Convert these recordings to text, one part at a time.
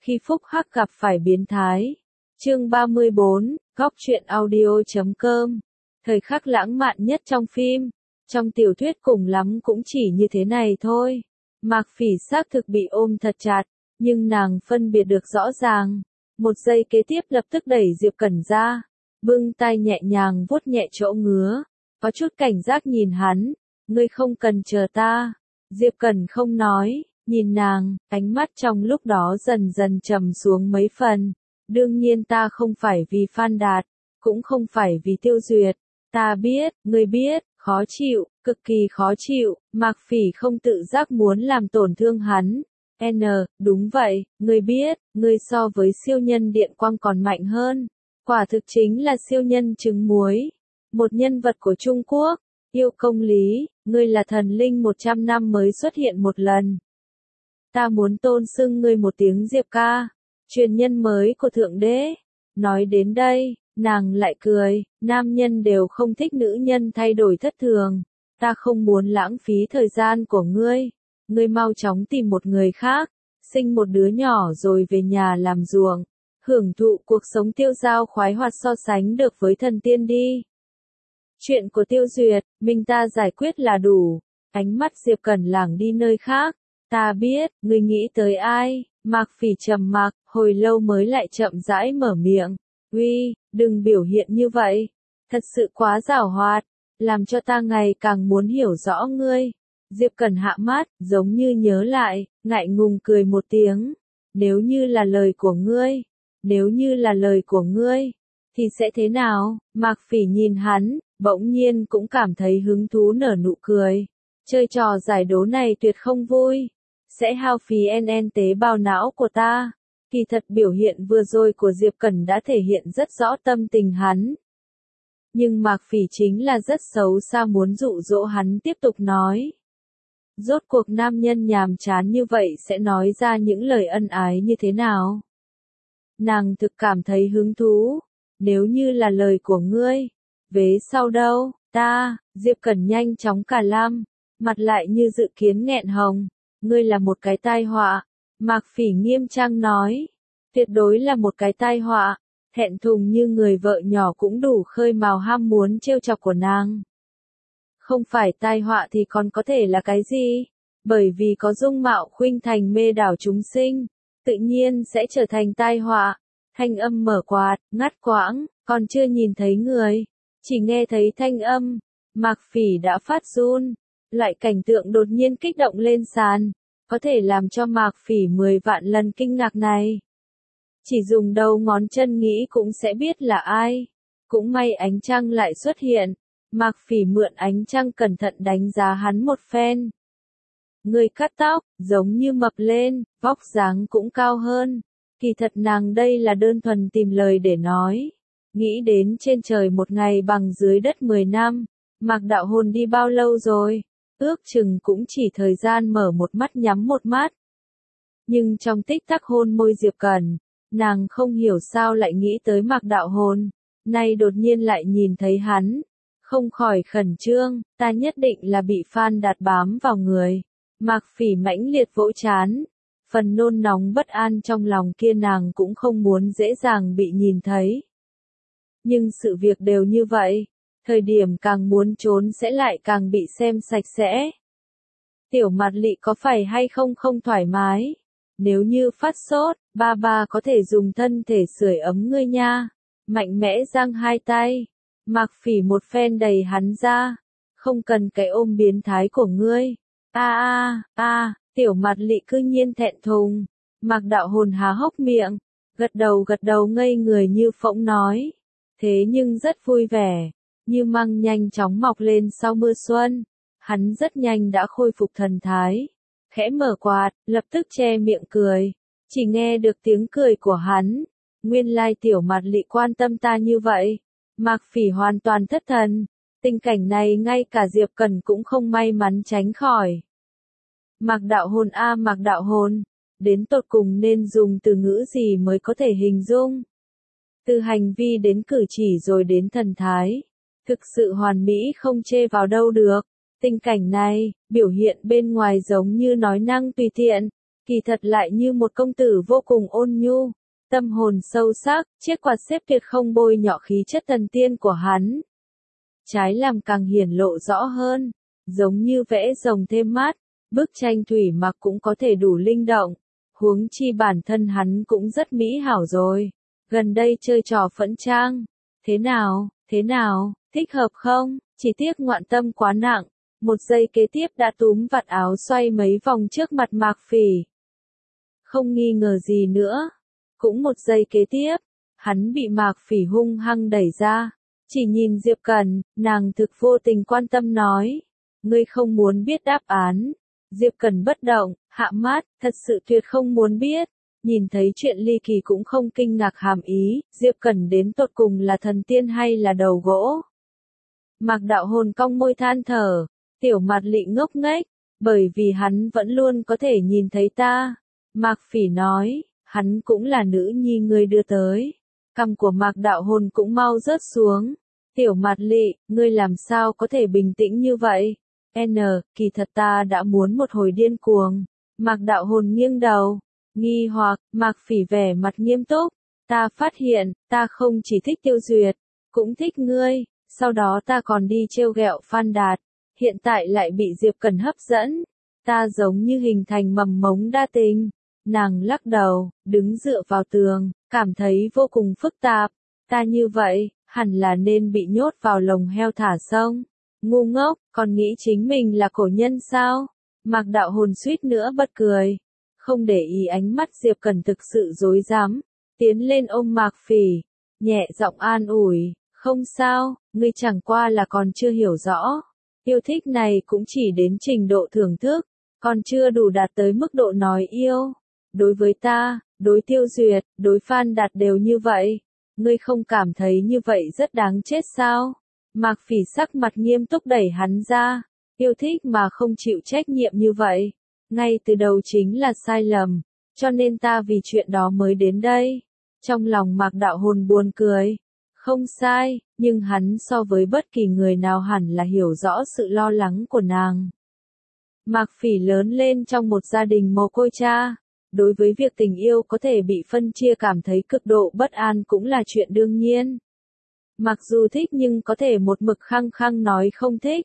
khi phúc hắc gặp phải biến thái. Chương 34, Góc truyện audio.com. Thời khắc lãng mạn nhất trong phim. Trong tiểu thuyết cùng lắm cũng chỉ như thế này thôi. Mạc Phỉ xác thực bị ôm thật chặt, nhưng nàng phân biệt được rõ ràng. Một giây kế tiếp lập tức đẩy Diệp Cẩn ra, bưng tay nhẹ nhàng vuốt nhẹ chỗ ngứa, có chút cảnh giác nhìn hắn, ngươi không cần chờ ta. Diệp Cẩn không nói, nhìn nàng, ánh mắt trong lúc đó dần dần trầm xuống mấy phần. Đương nhiên ta không phải vì Phan Đạt, cũng không phải vì Tiêu Duyệt. Ta biết, ngươi biết, khó chịu, cực kỳ khó chịu, Mạc Phỉ không tự giác muốn làm tổn thương hắn. Đúng vậy, ngươi biết, ngươi so với siêu nhân điện quang còn mạnh hơn. Quả thực chính là siêu nhân trứng muối. Một nhân vật của Trung Quốc, yêu công lý, ngươi là thần linh 100 năm mới xuất hiện một lần. Ta muốn tôn xưng ngươi một tiếng Diệp ca, truyền nhân mới của Thượng Đế. Nói đến đây, nàng lại cười, nam nhân đều không thích nữ nhân thay đổi thất thường. Ta không muốn lãng phí thời gian của ngươi. Ngươi mau chóng tìm một người khác, sinh một đứa nhỏ rồi về nhà làm ruộng, hưởng thụ cuộc sống tiêu dao khoái hoạt so sánh được với thần tiên đi. Chuyện của Tiêu Duyệt, mình ta giải quyết là đủ. Ánh mắt Diệp Cẩn lảng đi nơi khác. Ta biết, ngươi nghĩ tới ai? Mạc Phỉ trầm mặc, hồi lâu mới lại chậm rãi mở miệng. Uy, đừng biểu hiện như vậy. Thật sự quá giảo hoạt, làm cho ta ngày càng muốn hiểu rõ ngươi. Diệp Cẩn hạ mắt, giống như nhớ lại, ngại ngùng cười một tiếng. Nếu như là lời của ngươi, thì sẽ thế nào? Mạc Phỉ nhìn hắn, bỗng nhiên cũng cảm thấy hứng thú nở nụ cười. Chơi trò giải đố này tuyệt không vui. Sẽ hao phí tế bào não của ta. Kỳ thật biểu hiện vừa rồi của Diệp Cẩn đã thể hiện rất rõ tâm tình hắn. Nhưng Mạc Phỉ chính là rất xấu xa muốn dụ dỗ hắn tiếp tục nói. Rốt cuộc nam nhân nhàm chán như vậy sẽ nói ra những lời ân ái như thế nào? Nàng thực cảm thấy hứng thú. Nếu như là lời của ngươi, vế sau đâu, Diệp Cẩn nhanh chóng cả lam, mặt lại như dự kiến nghẹn hồng. Ngươi là một cái tai họa. Mạc Phỉ nghiêm trang nói. Tuyệt đối là một cái tai họa. Thẹn thùng như người vợ nhỏ cũng đủ khơi mào ham muốn trêu chọc của nàng. Không phải tai họa thì còn có thể là cái gì? Bởi vì có dung mạo khuynh thành mê đảo chúng sinh, tự nhiên sẽ trở thành tai họa. Thanh âm mở quạt, ngắt quãng, còn chưa nhìn thấy người, chỉ nghe thấy thanh âm. Mạc Phỉ đã phát run. Loại cảnh tượng đột nhiên kích động lên sàn, có thể làm cho Mạc Phỉ 10 vạn lần kinh ngạc này. Chỉ dùng đầu ngón chân nghĩ cũng sẽ biết là ai. Cũng may ánh trăng lại xuất hiện. Mạc Phỉ mượn ánh trăng cẩn thận đánh giá hắn một phen. Người cắt tóc, giống như mập lên, vóc dáng cũng cao hơn. Kỳ thật nàng đây là đơn thuần tìm lời để nói. Nghĩ đến trên trời một ngày bằng dưới đất 10 năm. Mạc đạo hồn đi bao lâu rồi? Ước chừng cũng chỉ thời gian mở một mắt nhắm một mắt. Nhưng trong tích tắc hôn môi Diệp Cẩn, nàng không hiểu sao lại nghĩ tới Mạc đạo hồn. Nay đột nhiên lại nhìn thấy hắn. Không khỏi khẩn trương, ta nhất định là bị Phan Đạt bám vào người. Mạc Phỉ mãnh liệt vỗ trán. Phần nôn nóng bất an trong lòng kia nàng cũng không muốn dễ dàng bị nhìn thấy. Nhưng sự việc đều như vậy. Thời điểm càng muốn trốn sẽ lại càng bị xem sạch sẽ. Tiểu Mạt Lị có phải hay không thoải mái? Nếu như phát sốt, ba có thể dùng thân thể sưởi ấm ngươi nha. Mạnh mẽ giang hai tay. Mạc Phỉ một phen đầy hắn ra. Không cần cái ôm biến thái của ngươi. Tiểu Mạt Lị cư nhiên thẹn thùng. Mạc đạo hồn há hốc miệng. Gật đầu ngây người như phỗng nói. Thế nhưng rất vui vẻ. Như măng nhanh chóng mọc lên sau mưa xuân. Hắn rất nhanh đã khôi phục thần thái. Khẽ mở quạt, lập tức che miệng cười. Chỉ nghe được tiếng cười của hắn. Nguyên lai Tiểu Mạt Lị quan tâm ta như vậy. Mạc Phỉ hoàn toàn thất thần. Tình cảnh này ngay cả Diệp Cẩn cũng không may mắn tránh khỏi. Mạc đạo hồn, đến tột cùng nên dùng từ ngữ gì mới có thể hình dung? Từ hành vi đến cử chỉ rồi đến thần thái. Thực sự hoàn mỹ không chê vào đâu được. Tình cảnh này, biểu hiện bên ngoài giống như nói năng tùy tiện, kỳ thật lại như một công tử vô cùng ôn nhu, tâm hồn sâu sắc, chiếc quạt xếp tuyệt không bôi nhọ khí chất thần tiên của hắn. Trái làm càng hiển lộ rõ hơn, giống như vẽ rồng thêm mát, bức tranh thủy mặc cũng có thể đủ linh động, huống chi bản thân hắn cũng rất mỹ hảo rồi. Gần đây chơi trò phẫn trang, thế nào, thích hợp không? Chỉ tiếc ngoạn tâm quá nặng, một giây kế tiếp đã túm vạt áo xoay mấy vòng trước mặt Mạc Phỉ. Không nghi ngờ gì nữa, cũng một giây kế tiếp, hắn bị Mạc Phỉ hung hăng đẩy ra, chỉ nhìn Diệp Cẩn, nàng thực vô tình quan tâm nói, ngươi không muốn biết đáp án. Diệp Cẩn bất động, hạ mắt, thật sự tuyệt không muốn biết. Nhìn thấy chuyện ly kỳ cũng không kinh ngạc hàm ý, Diệp Cẩn đến tột cùng là thần tiên hay là đầu gỗ. Mạc Đạo Hồn cong môi than thở, Tiểu Mạt Lị ngốc nghếch, bởi vì hắn vẫn luôn có thể nhìn thấy ta. Mạc Phỉ nói, hắn cũng là nữ nhi ngươi đưa tới. Cằm của Mạc Đạo Hồn cũng mau rớt xuống. Tiểu Mạt Lị, ngươi làm sao có thể bình tĩnh như vậy? Kỳ thật ta đã muốn một hồi điên cuồng. Mạc Đạo Hồn nghiêng đầu, nghi hoặc, Mạc Phỉ vẻ mặt nghiêm túc. Ta phát hiện, ta không chỉ thích Tiêu Duyệt, cũng thích ngươi, sau đó ta còn đi trêu ghẹo Phan Đạt. Hiện tại lại bị Diệp Cẩn hấp dẫn. Ta giống như hình thành mầm mống đa tình. Nàng lắc đầu, đứng dựa vào tường, cảm thấy vô cùng phức tạp. Ta như vậy, hẳn là nên bị nhốt vào lồng heo thả sông. Ngu ngốc, còn nghĩ chính mình là cổ nhân sao? Mạc Đạo Hồn suýt nữa bật cười. Không để ý ánh mắt Diệp Cẩn thực sự rối rắm, tiến lên ôm Mạc Phỉ, nhẹ giọng an ủi, không sao, ngươi chẳng qua là còn chưa hiểu rõ. Yêu thích này cũng chỉ đến trình độ thưởng thức, còn chưa đủ đạt tới mức độ nói yêu. Đối với ta, đối Tiêu Duyệt, đối Phan Đạt đều như vậy. Ngươi không cảm thấy như vậy rất đáng chết sao? Mạc Phỉ sắc mặt nghiêm túc đẩy hắn ra. Yêu thích mà không chịu trách nhiệm như vậy, ngay từ đầu chính là sai lầm, cho nên ta vì chuyện đó mới đến đây. Trong lòng Mạc Đạo Hồn buồn cười. Không sai, nhưng hắn so với bất kỳ người nào hẳn là hiểu rõ sự lo lắng của nàng. Mạc Phỉ lớn lên trong một gia đình mồ côi cha. Đối với việc tình yêu có thể bị phân chia cảm thấy cực độ bất an cũng là chuyện đương nhiên. Mặc dù thích nhưng có thể một mực khăng khăng nói không thích.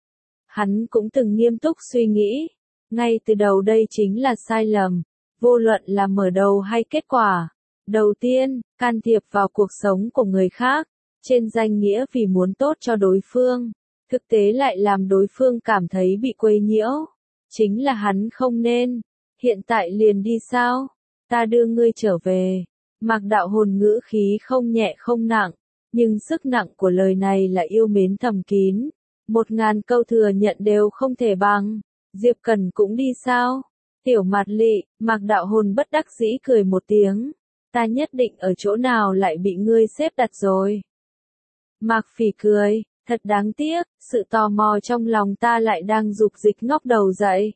Hắn cũng từng nghiêm túc suy nghĩ. Ngay từ đầu đây chính là sai lầm. Vô luận là mở đầu hay kết quả. Đầu tiên, can thiệp vào cuộc sống của người khác. Trên danh nghĩa vì muốn tốt cho đối phương. Thực tế lại làm đối phương cảm thấy bị quấy nhiễu. Chính là hắn không nên. Hiện tại liền đi sao? Ta đưa ngươi trở về. Mạc Đạo Hồn ngữ khí không nhẹ không nặng. Nhưng sức nặng của lời này là yêu mến thầm kín. 1000 câu thừa nhận đều không thể bằng. Diệp Cẩn cũng đi sao? Tiểu Mạt Lị, Mạc Đạo Hồn bất đắc dĩ cười một tiếng. Ta nhất định ở chỗ nào lại bị ngươi xếp đặt rồi. Mạc Phỉ cười, thật đáng tiếc, sự tò mò trong lòng ta lại đang dục dịch ngóc đầu dậy.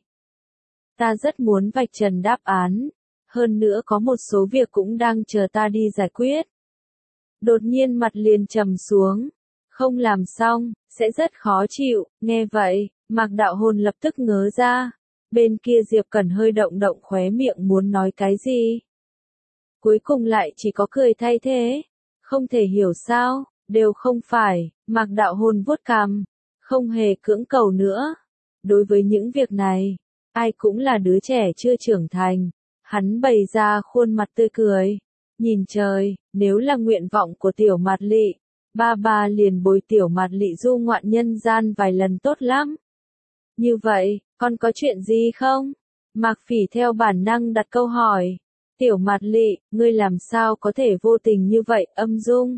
Ta rất muốn vạch trần đáp án. Hơn nữa có một số việc cũng đang chờ ta đi giải quyết. Đột nhiên mặt liền trầm xuống. Không làm xong, sẽ rất khó chịu. Nghe vậy, Mạc Đạo Hồn lập tức ngớ ra. Bên kia Diệp Cẩn hơi động động khóe miệng muốn nói cái gì. Cuối cùng lại chỉ có cười thay thế. Không thể hiểu sao, đều không phải. Mạc Đạo Hồn vuốt cằm. Không hề cưỡng cầu nữa. Đối với những việc này, ai cũng là đứa trẻ chưa trưởng thành. Hắn bày ra khuôn mặt tươi cười. Nhìn trời, nếu là nguyện vọng của Tiểu Mạt Lị, ba liền bồi Tiểu Mạt Lị du ngoạn nhân gian vài lần tốt lắm. Như vậy, con có chuyện gì không? Mạc Phỉ theo bản năng đặt câu hỏi. Tiểu Mạt Lị, ngươi làm sao có thể vô tình như vậy, âm dung?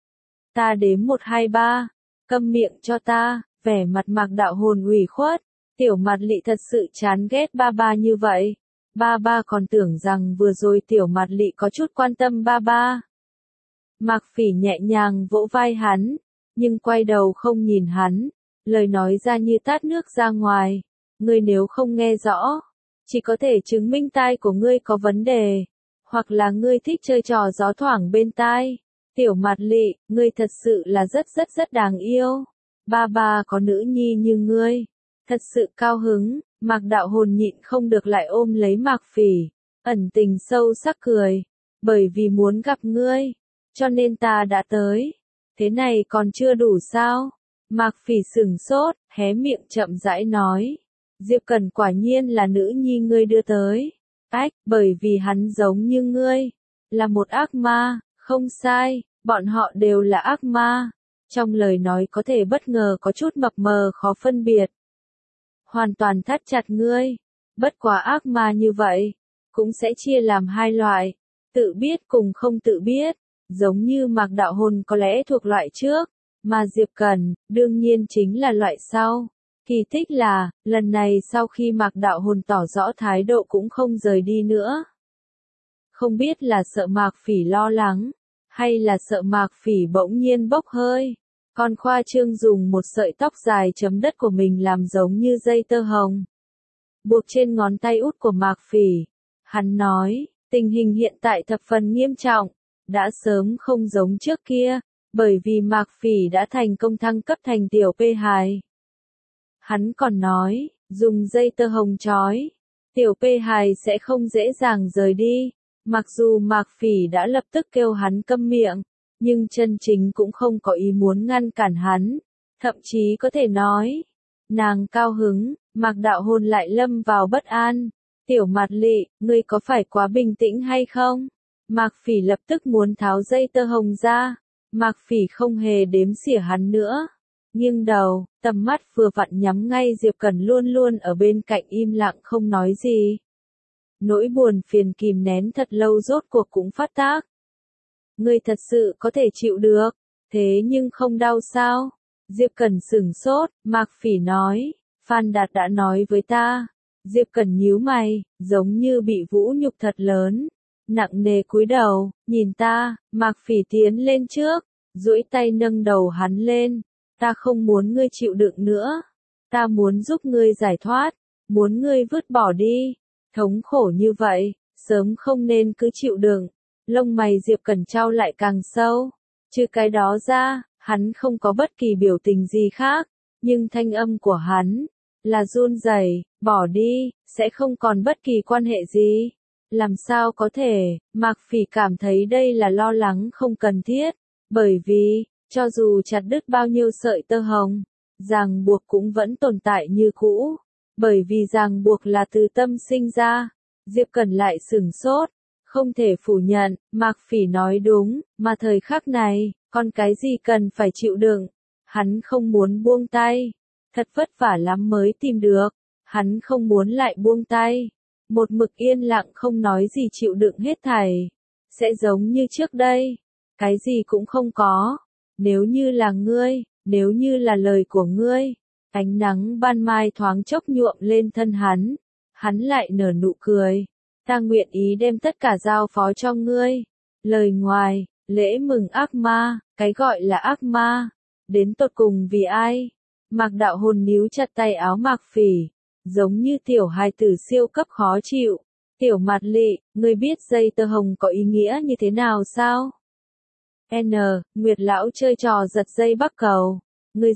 Ta đếm 1 2 3, câm miệng cho ta, vẻ mặt Mạc Đạo Hồn ủy khuất. Tiểu Mạt Lị thật sự chán ghét ba như vậy. Ba còn tưởng rằng vừa rồi Tiểu Mạt Lị có chút quan tâm ba. Mạc Phỉ nhẹ nhàng vỗ vai hắn, nhưng quay đầu không nhìn hắn, lời nói ra như tát nước ra ngoài. Ngươi nếu không nghe rõ, chỉ có thể chứng minh tai của ngươi có vấn đề, hoặc là ngươi thích chơi trò gió thoảng bên tai. Tiểu Mạt Lị, ngươi thật sự là rất đáng yêu. Ba có nữ nhi như ngươi, Thật sự cao hứng, Mạc Đạo Hồn nhịn không được lại ôm lấy Mạc Phỉ, ẩn tình sâu sắc cười. Bởi vì muốn gặp ngươi, cho nên ta đã tới. Thế này còn chưa đủ sao? Mạc Phỉ sửng sốt, hé miệng chậm rãi nói. Diệp Cẩn quả nhiên là nữ nhi ngươi đưa tới. Ách, bởi vì hắn giống như ngươi, là một ác ma, không sai, bọn họ đều là ác ma. Trong lời nói có thể bất ngờ có chút mập mờ khó phân biệt. Hoàn toàn thắt chặt ngươi. Bất quá ác ma như vậy, cũng sẽ chia làm hai loại, tự biết cùng không tự biết. Giống như Mạc Đạo Hồn có lẽ thuộc loại trước, mà Diệp Cẩn, đương nhiên chính là loại sau. Kỳ tích là, lần này sau khi Mạc Đạo Hồn tỏ rõ thái độ cũng không rời đi nữa. Không biết là sợ Mạc Phỉ lo lắng, hay là sợ Mạc Phỉ bỗng nhiên bốc hơi. Còn khoa trương dùng một sợi tóc dài chấm đất của mình làm giống như dây tơ hồng, buộc trên ngón tay út của Mạc Phỉ. Hắn nói, tình hình hiện tại thập phần nghiêm trọng, đã sớm không giống trước kia, bởi vì Mạc Phỉ đã thành công thăng cấp thành tiểu P2. Hắn còn nói, dùng dây tơ hồng trói, tiểu P2 sẽ không dễ dàng rời đi. Mặc dù Mạc Phỉ đã lập tức kêu hắn câm miệng, nhưng chân chính cũng không có ý muốn ngăn cản hắn, thậm chí có thể nói, nàng cao hứng, Mạc Đạo Hồn lại lâm vào bất an. Tiểu Mạt Lị, ngươi có phải quá bình tĩnh hay không? Mạc Phỉ lập tức muốn tháo dây tơ hồng ra. Mạc Phỉ không hề đếm xỉa hắn nữa. Nghiêng đầu, tầm mắt vừa vặn nhắm ngay Diệp Cẩn luôn luôn ở bên cạnh im lặng không nói gì. Nỗi buồn phiền kìm nén thật lâu rốt cuộc cũng phát tác. Ngươi thật sự có thể chịu được, thế nhưng không đau sao? Diệp Cẩn sửng sốt, Mạc Phỉ nói, Phan Đạt đã nói với ta. Diệp Cẩn nhíu mày, giống như bị vũ nhục thật lớn. Nặng nề cúi đầu, nhìn ta, Mạc Phỉ tiến lên trước, duỗi tay nâng đầu hắn lên. Ta không muốn ngươi chịu đựng nữa. Ta muốn giúp ngươi giải thoát, muốn ngươi vứt bỏ đi. Thống khổ như vậy, sớm không nên cứ chịu đựng. Lông mày Diệp Cẩn trao lại càng sâu. Trừ cái đó ra, hắn không có bất kỳ biểu tình gì khác. Nhưng thanh âm của hắn là run rẩy, bỏ đi, sẽ không còn bất kỳ quan hệ gì. Làm sao có thể? Mạc Phỉ cảm thấy đây là lo lắng không cần thiết. Bởi vì, cho dù chặt đứt bao nhiêu sợi tơ hồng, ràng buộc cũng vẫn tồn tại như cũ. Bởi vì ràng buộc là từ tâm sinh ra. Diệp Cẩn lại sửng sốt. Không thể phủ nhận, Mạc Phỉ nói đúng, mà thời khắc này, còn cái gì cần phải chịu đựng. Hắn không muốn buông tay. Thật vất vả lắm mới tìm được. Hắn không muốn lại buông tay. Một mực yên lặng không nói gì chịu đựng hết thảy. Sẽ giống như trước đây. Cái gì cũng không có. Nếu như là ngươi, nếu như là lời của ngươi. Ánh nắng ban mai thoáng chốc nhuộm lên thân hắn. Hắn lại nở nụ cười. Ta nguyện ý đem tất cả giao phó cho ngươi. Lời ngoài, lễ mừng ác ma, cái gọi là ác ma. Đến tột cùng vì ai? Mạc Đạo Hồn níu chặt tay áo Mạc Phỉ. Giống như tiểu hài tử siêu cấp khó chịu. Tiểu Mạt Lị, ngươi biết dây tơ hồng có ý nghĩa như thế nào sao? Nguyệt lão chơi trò giật dây bắc cầu. Ngươi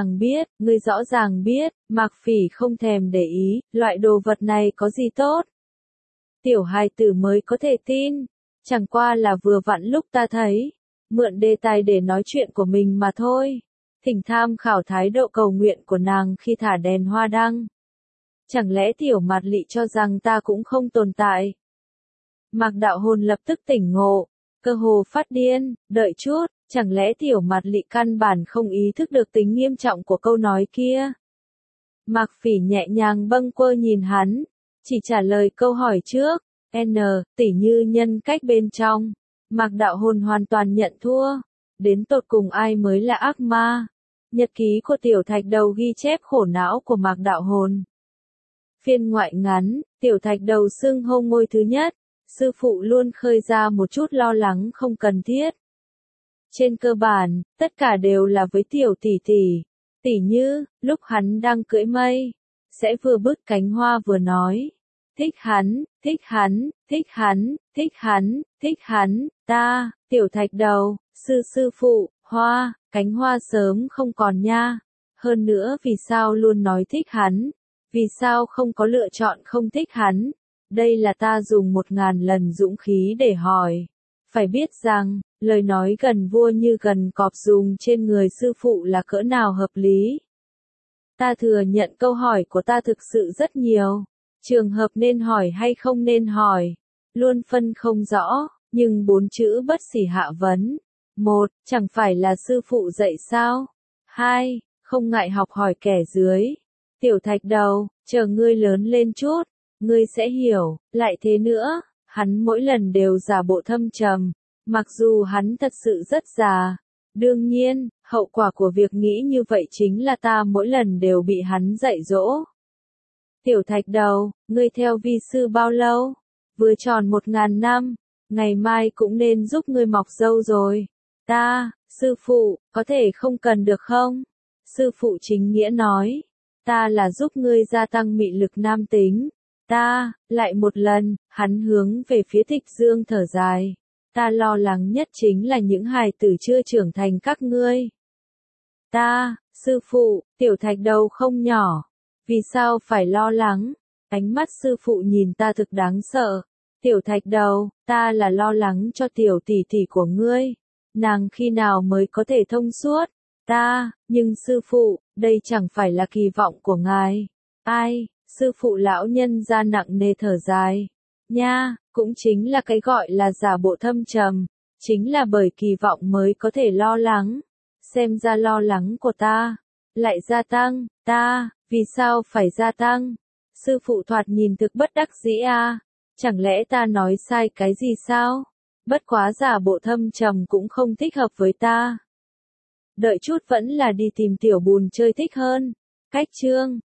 rõ ràng biết, Mạc Phỉ không thèm để ý, loại đồ vật này có gì tốt. Tiểu hài tử mới có thể tin, chẳng qua là vừa vặn lúc ta thấy, mượn đề tài để nói chuyện của mình mà thôi. Thỉnh tham khảo thái độ cầu nguyện của nàng khi thả đèn hoa đăng. Chẳng lẽ Tiểu Mạt Lị cho rằng ta cũng không tồn tại? Mạc Đạo Hồn lập tức tỉnh ngộ, cơ hồ phát điên, đợi chút, chẳng lẽ Tiểu Mạt Lị căn bản không ý thức được tính nghiêm trọng của câu nói kia? Mạc Phỉ nhẹ nhàng bâng quơ nhìn hắn, chỉ trả lời câu hỏi trước, tỉ như nhân cách bên trong. Mạc Đạo Hồn hoàn toàn nhận thua. Đến tột cùng ai mới là ác ma? Nhật ký của Tiểu Thạch Đầu ghi chép khổ não của Mạc Đạo Hồn. Phiên ngoại ngắn, Tiểu Thạch Đầu xưng hô ngôi thứ nhất, sư phụ luôn khơi ra một chút lo lắng không cần thiết. Trên cơ bản, tất cả đều là với Tiểu tỷ tỷ. Tỉ như, lúc hắn đang cưỡi mây, sẽ vừa bứt cánh hoa vừa nói. Thích hắn, thích hắn, thích hắn, thích hắn, thích hắn, ta, Tiểu Thạch Đầu, sư phụ, hoa, cánh hoa sớm không còn nha. Hơn nữa vì sao luôn nói thích hắn? Vì sao không có lựa chọn không thích hắn? Đây là ta dùng 1000 lần dũng khí để hỏi. Phải biết rằng, lời nói gần vua như gần cọp dùng trên người sư phụ là cỡ nào hợp lý. Ta thừa nhận câu hỏi của ta thực sự rất nhiều. Trường hợp nên hỏi hay không nên hỏi. Luôn phân không rõ, nhưng 4 chữ bất xỉ hạ vấn. 1. Chẳng phải là sư phụ dạy sao? 2. Không ngại học hỏi kẻ dưới. Tiểu thạch đầu, chờ ngươi lớn lên chút, ngươi sẽ hiểu. Lại thế nữa, hắn mỗi lần đều giả bộ thâm trầm, mặc dù hắn thật sự rất già. Đương nhiên, hậu quả của việc nghĩ như vậy chính là ta mỗi lần đều bị hắn dạy dỗ. Tiểu thạch đầu, ngươi theo vi sư bao lâu? Vừa tròn 1000 năm, ngày mai cũng nên giúp ngươi mọc râu rồi. Ta, sư phụ, có thể không cần được không? Sư phụ chính nghĩa nói, ta là giúp ngươi gia tăng mị lực nam tính. Ta, lại một lần, hắn hướng về phía Tịch Dương thở dài. Ta lo lắng nhất chính là những hài tử chưa trưởng thành các ngươi. Ta, sư phụ, tiểu thạch đầu không nhỏ. Vì sao phải lo lắng? Ánh mắt sư phụ nhìn ta thực đáng sợ. Tiểu thạch đầu, ta là lo lắng cho tiểu tỷ tỷ của ngươi. Nàng khi nào mới có thể thông suốt? Ta, nhưng sư phụ, đây chẳng phải là kỳ vọng của ngài. Ai, sư phụ lão nhân ra nặng nề thở dài. Nha, cũng chính là cái gọi là giả bộ thâm trầm. Chính là bởi kỳ vọng mới có thể lo lắng. Xem ra lo lắng của ta lại gia tăng. Ta, vì sao phải gia tăng? Sư phụ thoạt nhìn thực bất đắc dĩ à? Chẳng lẽ ta nói sai cái gì sao? Bất quá giả bộ thâm trầm cũng không thích hợp với ta. Đợi chút vẫn là đi tìm tiểu bùn chơi thích hơn. Cách chương